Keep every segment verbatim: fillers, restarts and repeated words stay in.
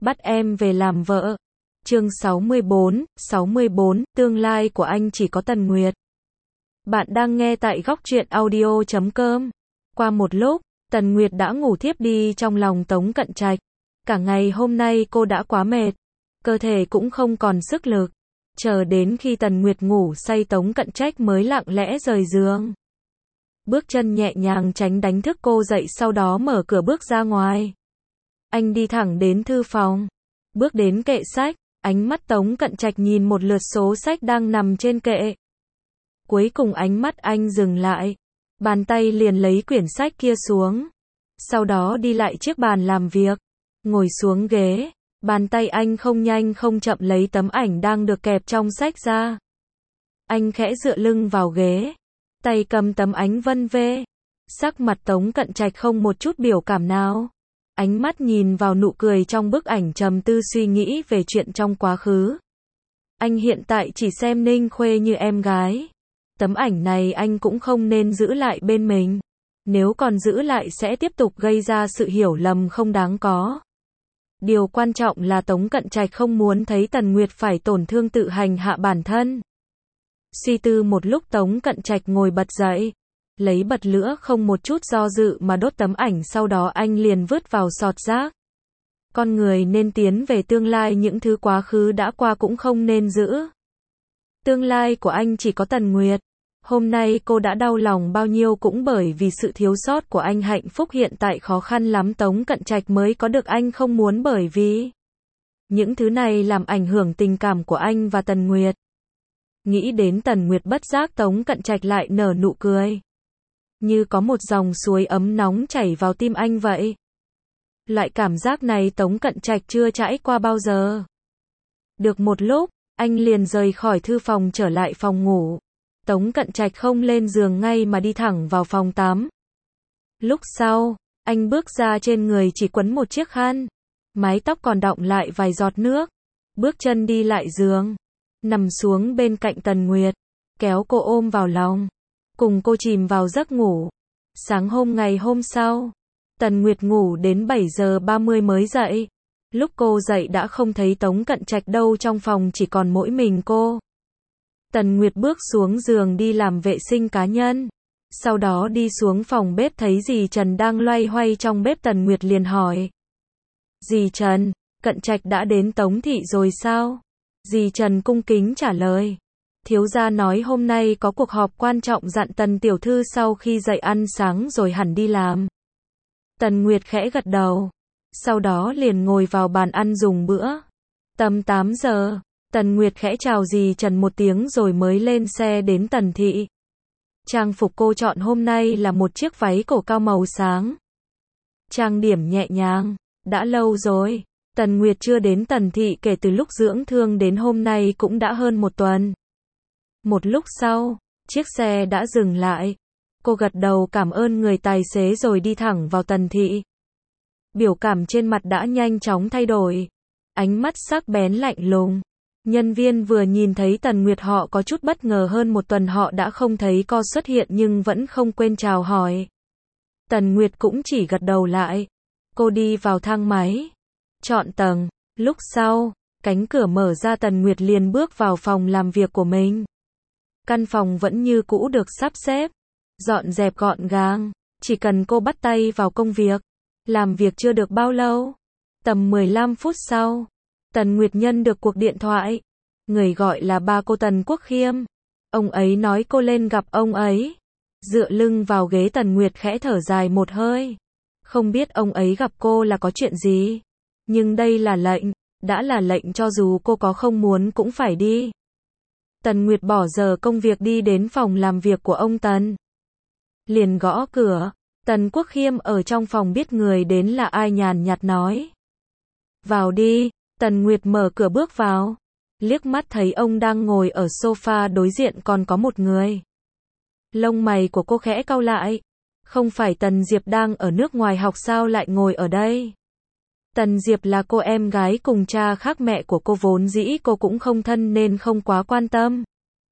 bắt em về làm vợ. Chương sáu mươi bốn, sáu mươi bốn, tương lai của anh chỉ có Tần Nguyệt. Bạn đang nghe tại góc truyện audio chấm com. Qua một lúc, Tần Nguyệt đã ngủ thiếp đi trong lòng Tống Cận Trạch. Cả ngày hôm nay cô đã quá mệt, cơ thể cũng không còn sức lực. Chờ đến khi Tần Nguyệt ngủ say, Tống Cận Trạch mới lặng lẽ rời giường. Bước chân nhẹ nhàng tránh đánh thức cô dậy, sau đó mở cửa bước ra ngoài. Anh đi thẳng đến thư phòng, bước đến kệ sách, ánh mắt Tống Cận Trạch nhìn một lượt số sách đang nằm trên kệ. Cuối cùng ánh mắt anh dừng lại, bàn tay liền lấy quyển sách kia xuống. Sau đó đi lại chiếc bàn làm việc, ngồi xuống ghế, bàn tay anh không nhanh không chậm lấy tấm ảnh đang được kẹp trong sách ra. Anh khẽ dựa lưng vào ghế, tay cầm tấm ảnh vân vê. Sắc mặt Tống Cận Trạch không một chút biểu cảm nào. Ánh mắt nhìn vào nụ cười trong bức ảnh, trầm tư suy nghĩ về chuyện trong quá khứ. Anh hiện tại chỉ xem Ninh Khuê như em gái. Tấm ảnh này anh cũng không nên giữ lại bên mình. Nếu còn giữ lại sẽ tiếp tục gây ra sự hiểu lầm không đáng có. Điều quan trọng là Tống Cận Trạch không muốn thấy Tần Nguyệt phải tổn thương tự hành hạ bản thân. Suy tư một lúc, Tống Cận Trạch ngồi bật dậy, lấy bật lửa không một chút do dự mà đốt tấm ảnh, sau đó anh liền vứt vào sọt rác. Con người nên tiến về tương lai, những thứ quá khứ đã qua cũng không nên giữ. Tương lai của anh chỉ có Tần Nguyệt. Hôm nay cô đã đau lòng bao nhiêu cũng bởi vì sự thiếu sót của anh. Hạnh phúc hiện tại khó khăn lắm Tống Cận Trạch mới có được, anh không muốn bởi vì những thứ này làm ảnh hưởng tình cảm của anh và Tần Nguyệt. Nghĩ đến Tần Nguyệt, bất giác Tống Cận Trạch lại nở nụ cười. Như có một dòng suối ấm nóng chảy vào tim anh vậy. Loại cảm giác này Tống Cận Trạch chưa trải qua bao giờ. Được một lúc, anh liền rời khỏi thư phòng trở lại phòng ngủ. Tống Cận Trạch không lên giường ngay mà đi thẳng vào phòng tắm. Lúc sau, anh bước ra, trên người chỉ quấn một chiếc khăn, mái tóc còn đọng lại vài giọt nước. Bước chân đi lại giường, nằm xuống bên cạnh Tần Nguyệt, kéo cô ôm vào lòng, cùng cô chìm vào giấc ngủ. Sáng hôm ngày hôm sau, Tần Nguyệt ngủ đến bảy giờ ba mươi mới dậy. Lúc cô dậy đã không thấy Tống Cận Trạch đâu, trong phòng chỉ còn mỗi mình cô. Tần Nguyệt bước xuống giường đi làm vệ sinh cá nhân. Sau đó đi xuống phòng bếp, thấy dì Trần đang loay hoay trong bếp. Tần Nguyệt liền hỏi: "Dì Trần, Cận Trạch đã đến Tống thị rồi sao?" Dì Trần cung kính trả lời: "Thiếu gia nói hôm nay có cuộc họp quan trọng, dặn Tần tiểu thư sau khi dậy ăn sáng rồi hẳn đi làm." Tần Nguyệt khẽ gật đầu, sau đó liền ngồi vào bàn ăn dùng bữa. Tầm tám giờ, Tần Nguyệt khẽ chào dì Trần một tiếng rồi mới lên xe đến Tần thị. Trang phục cô chọn hôm nay là một chiếc váy cổ cao màu sáng, trang điểm nhẹ nhàng. Đã lâu rồi Tần Nguyệt chưa đến Tần thị, kể từ lúc dưỡng thương đến hôm nay cũng đã hơn một tuần. Một lúc sau, chiếc xe đã dừng lại. Cô gật đầu cảm ơn người tài xế rồi đi thẳng vào Tần thị. Biểu cảm trên mặt đã nhanh chóng thay đổi, ánh mắt sắc bén lạnh lùng. Nhân viên vừa nhìn thấy Tần Nguyệt họ có chút bất ngờ, hơn một tuần họ đã không thấy cô xuất hiện nhưng vẫn không quên chào hỏi. Tần Nguyệt cũng chỉ gật đầu lại. Cô đi vào thang máy, chọn tầng. Lúc sau, cánh cửa mở ra, Tần Nguyệt liền bước vào phòng làm việc của mình. Căn phòng vẫn như cũ được sắp xếp, dọn dẹp gọn gàng. Chỉ cần cô bắt tay vào công việc, làm việc chưa được bao lâu, tầm mười lăm phút sau, Tần Nguyệt nhận được cuộc điện thoại. Người gọi là ba cô Tần Quốc Khiêm. Ông ấy nói cô lên gặp ông ấy. Dựa lưng vào ghế, Tần Nguyệt khẽ thở dài một hơi. Không biết ông ấy gặp cô là có chuyện gì, nhưng đây là lệnh, đã là lệnh cho dù cô có không muốn cũng phải đi. Tần Nguyệt bỏ giờ công việc đi đến phòng làm việc của ông Tần. Liền gõ cửa. Tần Quốc Khiêm ở trong phòng biết người đến là ai, nhàn nhạt nói: "Vào đi." Tần Nguyệt mở cửa bước vào, liếc mắt thấy ông đang ngồi ở sofa, đối diện còn có một người. Lông mày của cô khẽ cau lại. Không phải Tần Diệp đang ở nước ngoài học sao lại ngồi ở đây? Tần Diệp là cô em gái cùng cha khác mẹ của cô, vốn dĩ cô cũng không thân nên không quá quan tâm.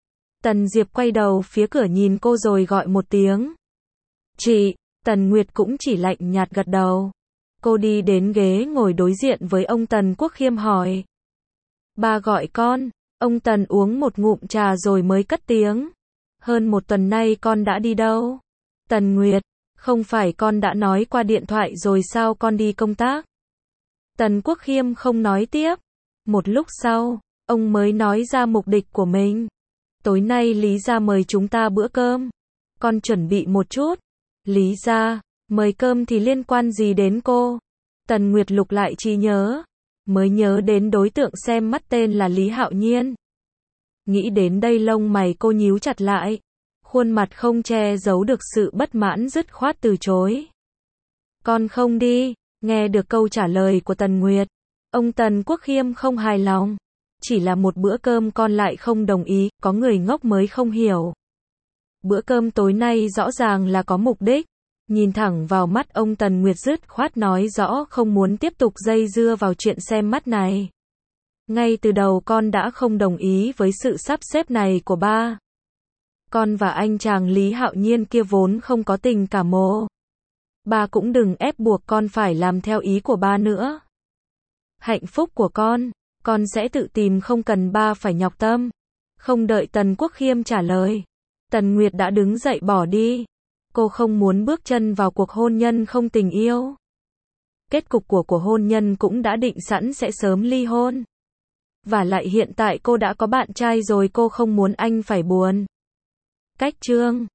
Tần Diệp quay đầu phía cửa nhìn cô rồi gọi một tiếng: "Chị." Tần Nguyệt cũng chỉ lạnh nhạt gật đầu. Cô đi đến ghế ngồi đối diện với ông Tần Quốc Khiêm hỏi. Ba gọi con, ông Tần uống một ngụm trà rồi mới cất tiếng. Hơn một tuần nay con đã đi đâu? Tần Nguyệt, không phải con đã nói qua điện thoại rồi sao con đi công tác? Tần Quốc Khiêm không nói tiếp. Một lúc sau, ông mới nói ra mục đích của mình. Tối nay Lý gia mời chúng ta bữa cơm. Con chuẩn bị một chút. Lý gia, mời cơm thì liên quan gì đến cô? Tần Nguyệt lục lại trí nhớ. Mới nhớ đến đối tượng xem mắt tên là Lý Hạo Nhiên. Nghĩ đến đây lông mày cô nhíu chặt lại. Khuôn mặt không che giấu được sự bất mãn dứt khoát từ chối. Con không đi. Nghe được câu trả lời của Tần Nguyệt, ông Tần Quốc Khiêm không hài lòng. Chỉ là một bữa cơm con lại không đồng ý, có người ngốc mới không hiểu. Bữa cơm tối nay rõ ràng là có mục đích. Nhìn thẳng vào mắt ông Tần Nguyệt dứt khoát nói rõ không muốn tiếp tục dây dưa vào chuyện xem mắt này. Ngay từ đầu con đã không đồng ý với sự sắp xếp này của ba. Con và anh chàng Lý Hạo Nhiên kia vốn không có tình cảm mồ. Ba cũng đừng ép buộc con phải làm theo ý của ba nữa. Hạnh phúc của con, con sẽ tự tìm không cần ba phải nhọc tâm. Không đợi Tần Quốc Khiêm trả lời, Tần Nguyệt đã đứng dậy bỏ đi. Cô không muốn bước chân vào cuộc hôn nhân không tình yêu. Kết cục của cuộc hôn nhân cũng đã định sẵn sẽ sớm ly hôn. Và lại hiện tại cô đã có bạn trai rồi, cô không muốn anh phải buồn. Cách chương